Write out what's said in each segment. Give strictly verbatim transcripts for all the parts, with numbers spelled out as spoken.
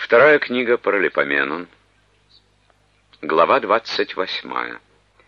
Вторая книга Паралипоменон, глава двадцать восьмая.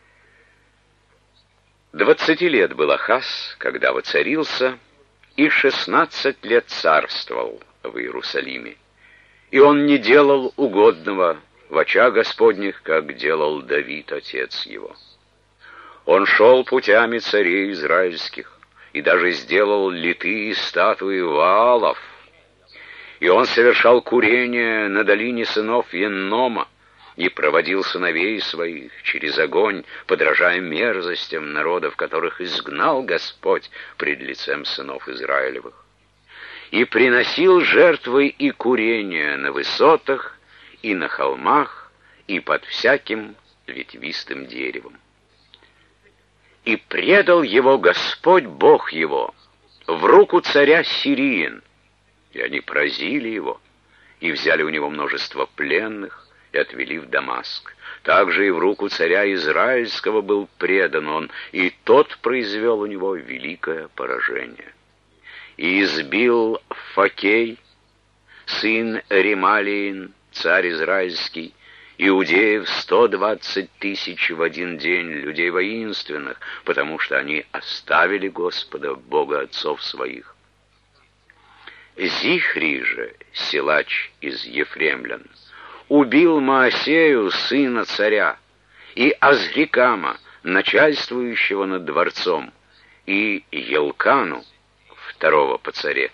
Двадцати лет был Ахаз, когда воцарился, и шестнадцать лет царствовал в Иерусалиме. И он не делал угодного в очах Господних, как делал Давид, отец его. Он шел путями царей израильских, и даже сделал литые статуи Ваалов. И он совершал курение на долине сынов Еннома, и проводил сыновей своих через огонь, подражая мерзостям народов, которых изгнал Господь пред лицем сынов Израилевых. И приносил жертвы и курения на высотах, и на холмах, и под всяким ветвистым деревом. И предал его Господь Бог его в руку царя Сириин, и они поразили его, и взяли у него множество пленных, и отвели в Дамаск. Также и в руку царя Израильского был предан он, и тот произвел у него великое поражение. И избил Факей, сын Ремалиин, царь Израильский, иудеев сто двадцать тысяч в один день, людей воинственных, потому что они оставили Господа, Бога отцов своих. Зихри же, силач из Ефремлян, убил Маасею, сына царя, и Азрикама, начальствующего над дворцом, и Елкану, второго по царе.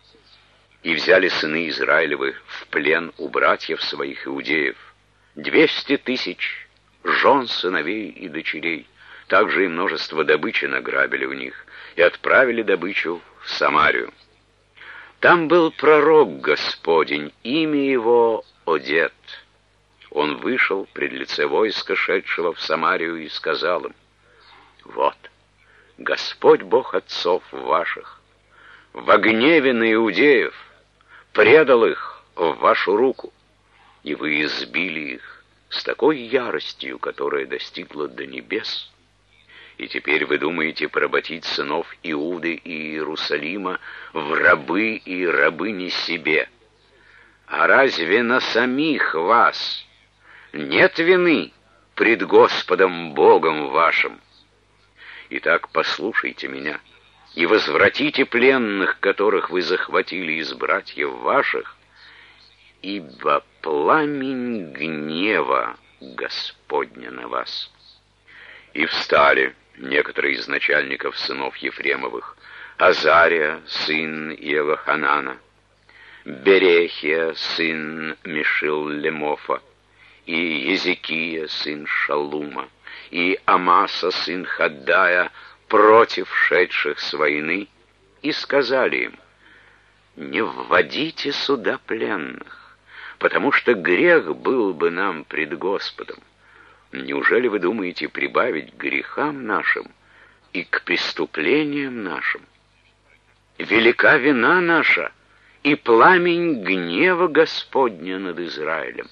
И взяли сыны Израилевы в плен у братьев своих иудеев двести тысяч жен, сыновей и дочерей. Также и множество добычи награбили у них, и отправили добычу в Самарию. Там был пророк Господень, имя его Одет. Он вышел пред лице войска, шедшего в Самарию, и сказал им: «Вот, Господь Бог отцов ваших, во гневе на иудеев предал их в вашу руку, и вы избили их с такой яростью, которая достигла до небес. И теперь вы думаете поработить сынов Иуды и Иерусалима в рабы и рабыни себе. А разве на самих вас нет вины пред Господом Богом вашим? Итак, послушайте меня, и возвратите пленных, которых вы захватили из братьев ваших, ибо пламень гнева Господня на вас». И встали некоторые из начальников сынов Ефремовых: Азария, сын Иелоханана, Берехия, сын Мишил-Лемофа, и Езекия, сын Шалума, и Амаса, сын Хаддая, против шедших с войны, и сказали им: «Не вводите сюда пленных, потому что грех был бы нам пред Господом. Неужели вы думаете прибавить к грехам нашим и к преступлениям нашим? Велика вина наша и пламень гнева Господня над Израилем».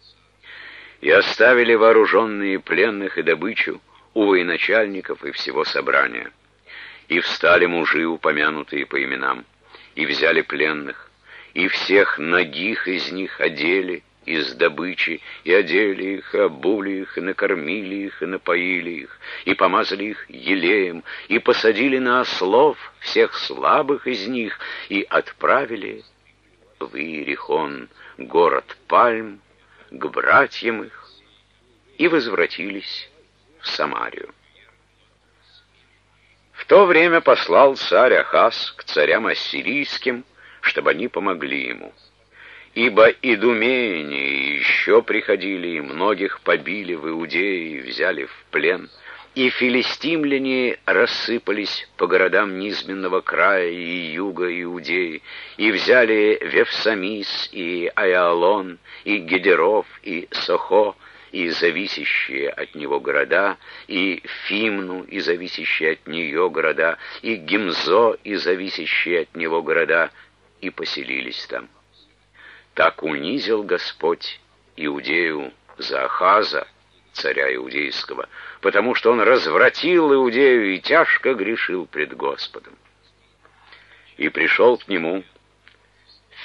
И оставили вооруженные пленных и добычу у военачальников и всего собрания. И встали мужи, упомянутые по именам, и взяли пленных, и всех нагих из них одели из добычи, и одели их, и обули их, и накормили их, и напоили их, и помазали их елеем, и посадили на ослов всех слабых из них, и отправили в Иерихон, город пальм, к братьям их, и возвратились в Самарию. В то время послал царь Ахаз к царям ассирийским, чтобы они помогли ему. Ибо идумеяне еще приходили, и многих побили в Иудее и взяли в плен, и филистимляне рассыпались по городам низменного края и юга Иудеи, и взяли Вефсамис, и Айалон, и Гедеров, и Сохо, и зависящие от него города, и Фимну, и зависящие от нее города, и Гимзо, и зависящие от него города, и поселились там. Так унизил Господь Иудею за Ахаза, царя иудейского, потому что он развратил Иудею и тяжко грешил пред Господом. И пришел к нему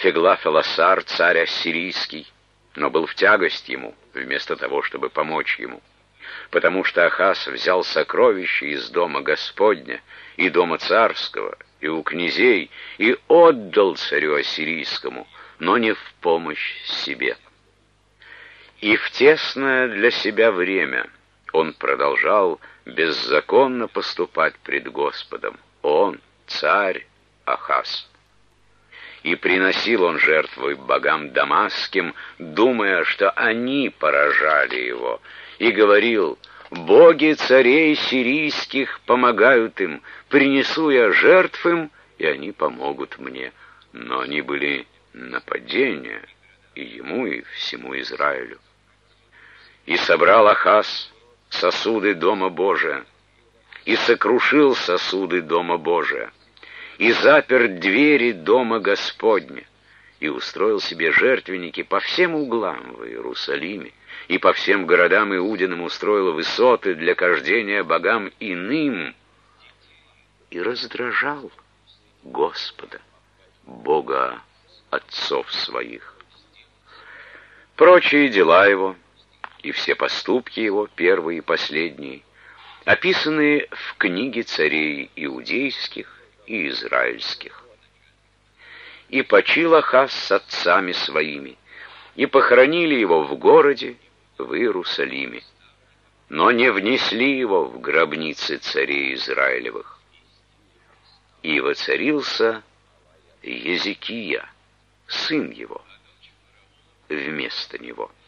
Теглаф-эласар, царь ассирийский, но был в тягость ему, вместо того, чтобы помочь ему, потому что Ахаз взял сокровища из дома Господня и дома царского, и у князей, и отдал царю ассирийскому, но не в помощь себе. И в тесное для себя время он продолжал беззаконно поступать пред Господом, он, царь Ахаз. И приносил он жертвы богам дамасским, думая, что они поражали его, и говорил: «Боги царей сирийских помогают им, принесу я жертв им, и они помогут мне». Но они были нападения и ему, и всему Израилю. И собрал Ахаз сосуды дома Божия, и сокрушил сосуды дома Божия, и запер двери дома Господня, и устроил себе жертвенники по всем углам в Иерусалиме, и по всем городам Иудиным устроил высоты для кождения богам иным, и раздражал Господа, Бога отцов своих. Прочие дела его и все поступки его, первые и последние, описаны в книге царей иудейских и израильских. И почил Ахаз с отцами своими, и похоронили его в городе, в Иерусалиме, но не внесли его в гробницы царей Израилевых. И воцарился Езекия, сын его, вместо него.